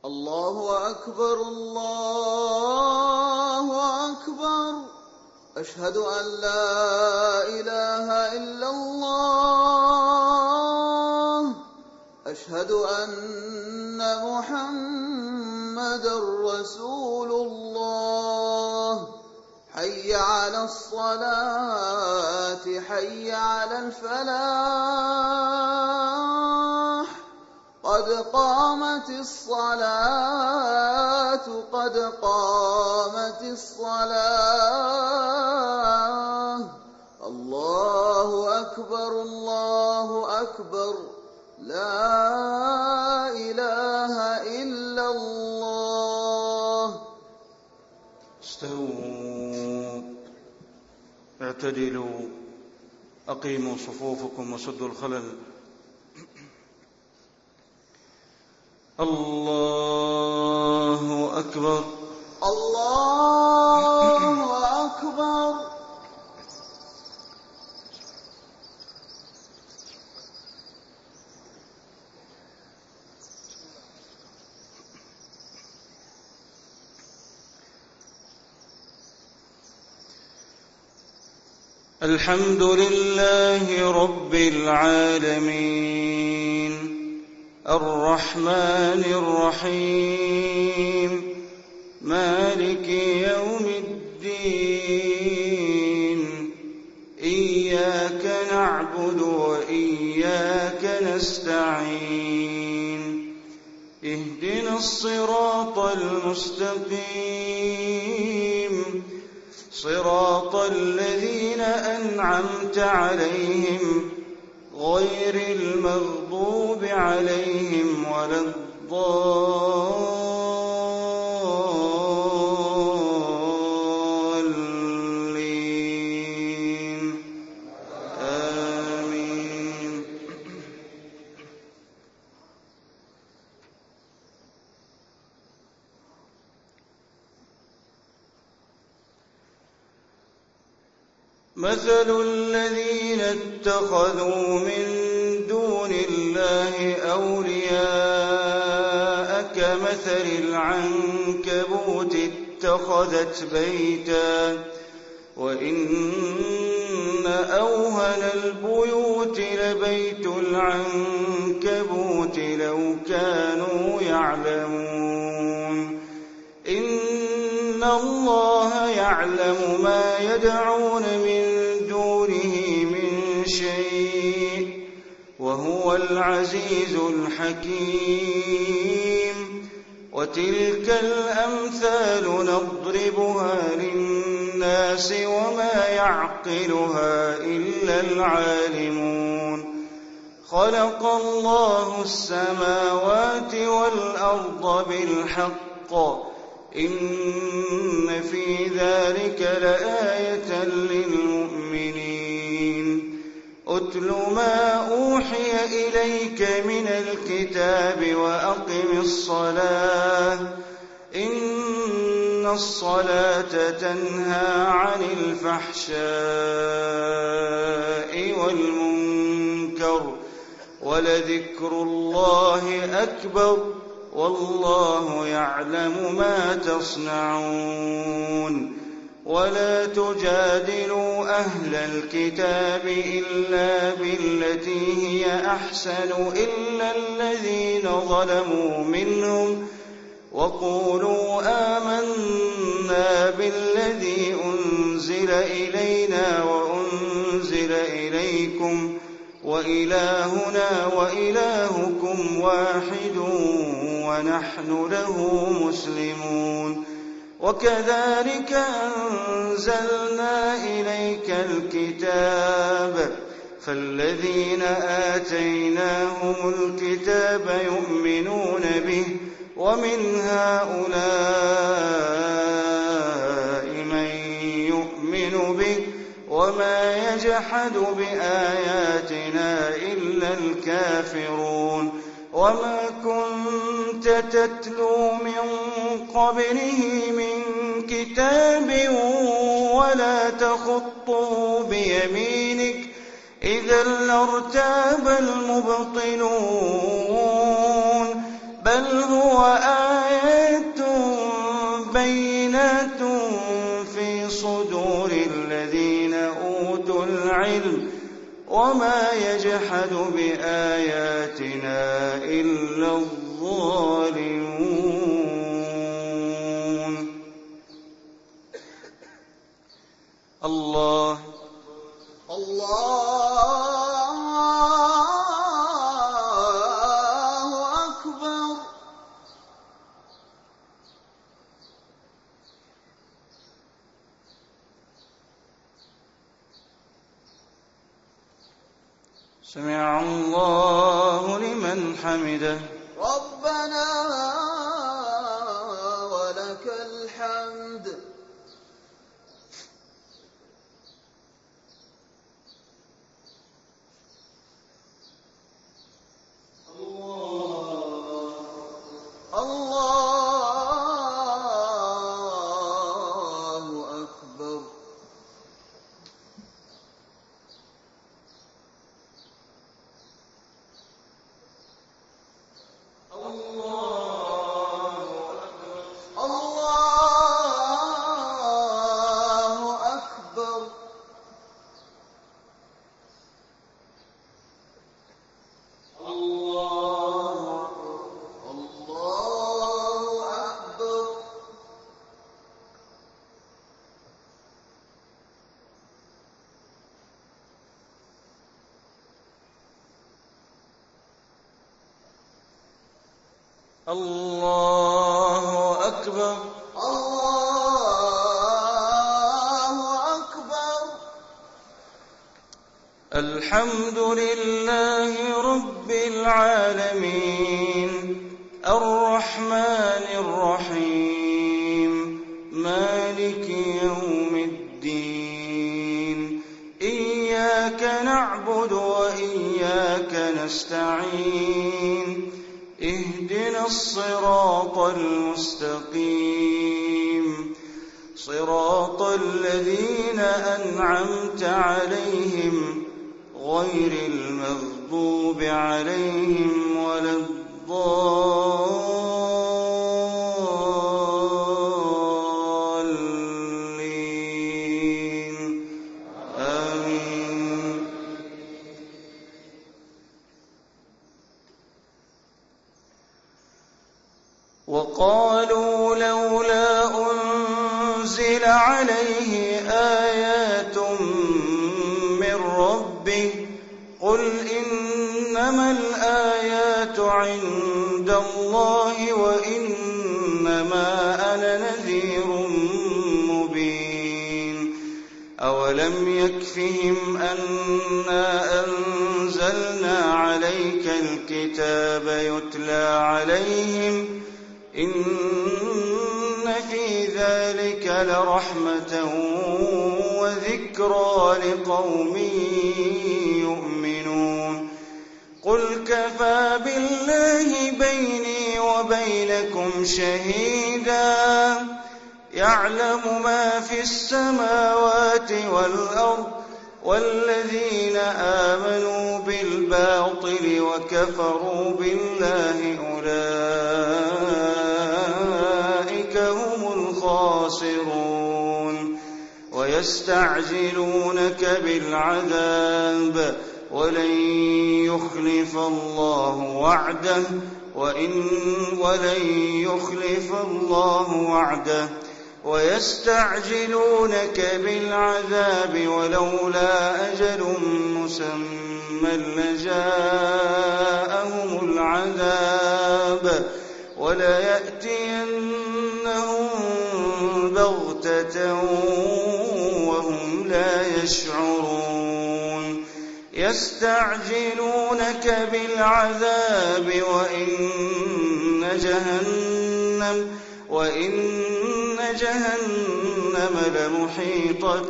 الله أكبر الله أكبر. أشهد أن لا إله إلا الله. أشهد أن محمدًا رسول الله. حي على الصلاة حي على الفلاح. قد قامت الصلاة قد قامت الصلاة. الله أكبر الله أكبر. لا إله إلا الله. استووا اعتدلوا أقيموا صفوفكم وسدوا الخلل. الله أكبر الله أكبر. الحمد لله رب العالمين الرحمن الرحيم مالك يوم الدين. إياك نعبد وإياك نستعين. اهدنا الصراط المستقيم صراط الذين أنعمت عليهم غير المغضوب عليهم ولا الضالين. آمين. مثل الذين اتخذوا من دون الله أولياء كمثل العنكبوت اتخذت بيتا وإن أوهن البيوت لبيت العنكبوت لو كانوا يعلمون. إن الله يعلم ما يدعون من دونه من شيء وهو العزيز الحكيم. وتلك الأمثال نضربها للناس وما يعقلها إلا العالمون. خلق الله السماوات والأرض بالحق إن في ذلك لآية للمؤمنين. أتل ما أوحي إليك من الكتاب وأقم الصلاة إن الصلاة تنهى عن الفحشاء والمنكر ولذكر الله أكبر والله يعلم ما تصنعون. ولا تجادلوا أهل الكتاب إلا بالتي هي أحسن إلا الذين ظلموا منهم وقولوا آمنا بالذي أنزل إلينا وأنزل إليكم وإلهنا وإلهكم واحد ونحن له مسلمون. وكذلك أنزلنا إليك الكتاب فالذين آتيناهم الكتاب يؤمنون به ومن هؤلاء من يؤمن به وما يجحد بآياتنا إلا الكافرون. وما كنت تتلو من قبله من كتاب ولا تخطه بيمينك إذا لارتاب المبطلون. بل بل هو آيات بينات في صدور الذين أوتوا العلم وما يجحد بآياتنا إلا الظالمون. الله أكبر. سمع الله لمن حمده. ربنا ولك الحمد. الله أكبر. الله أكبر. الله أكبر. الحمد لله رب العالمين الرحمن الرحيم مالك يوم الدين إياك نعبد وإياك نستعين اهدنا الصراط المستقيم صراط الذين أنعمت عليهم غير المغضوب عليهم ولا الضالين آمين. وقالوا لولا أنزل عليه آيات من ربه قل إنما الآيات عند الله وإنما أنا نذير مبين. أولم يكفهم أنا أنزلنا عليك الكتاب يتلى عليهم إن في ذلك لرحمة وذكرى لقوم يؤمنون. قل كفى بالله بيني وبينكم شهيدا يعلم ما في السماوات والأرض والذين آمنوا بالباطل وكفروا بالله أولئك هم الخاسرون. ويستعجلونك بالعذاب ولن يخلف الله وعده ويستعجلونك بالعذاب ولولا أجل مسمى لجاءهم العذاب وليأتينهم بغتة وهم لا يشعرون. يستعجلونك بالعذاب وإن جهنم لمحيطة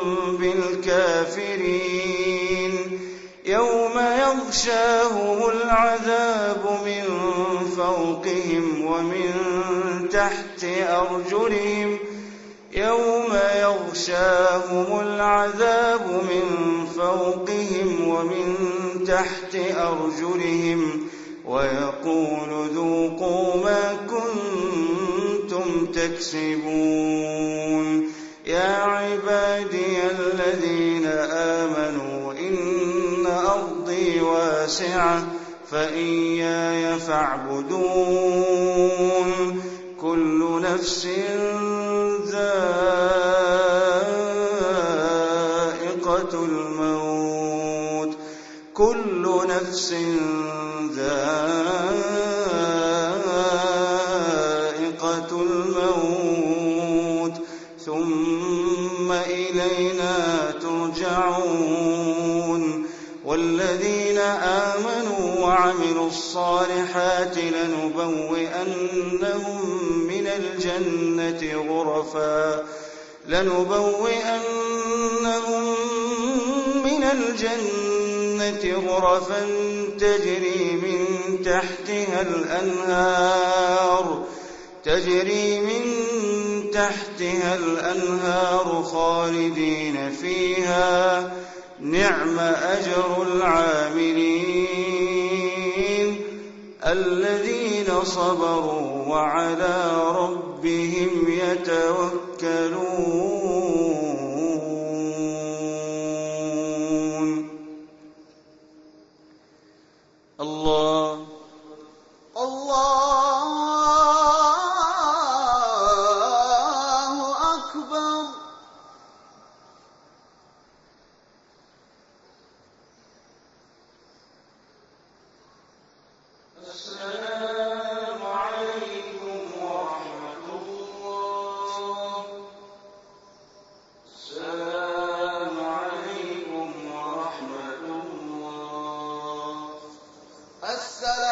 بالكافرين. يوم يغشاهم العذاب من فوقهم ومن تحت أرجلهم يوم يغشاهم العذاب من فوقهم ومن تحت أرجلهم ويقول ذوقوا ما كنتم تكسبون. يا عبادي الذين آمنوا إن أرضي واسعة فإياي فاعبدون. كل نفس ذائقة الموت كل نفس ذائقة الموت ثم إلينا ترجعون. والذين آمنوا وعملوا الصالحات لنبوئنهم من الجنة غرفا تجري من تحتها الأنهار خالدين فيها. نعم أجر العاملين الذين صبروا وعلى ربهم يتوكلون. الله أكبر. السلام عليكم ورحمة الله. السلام عليكم ورحمة الله. السلام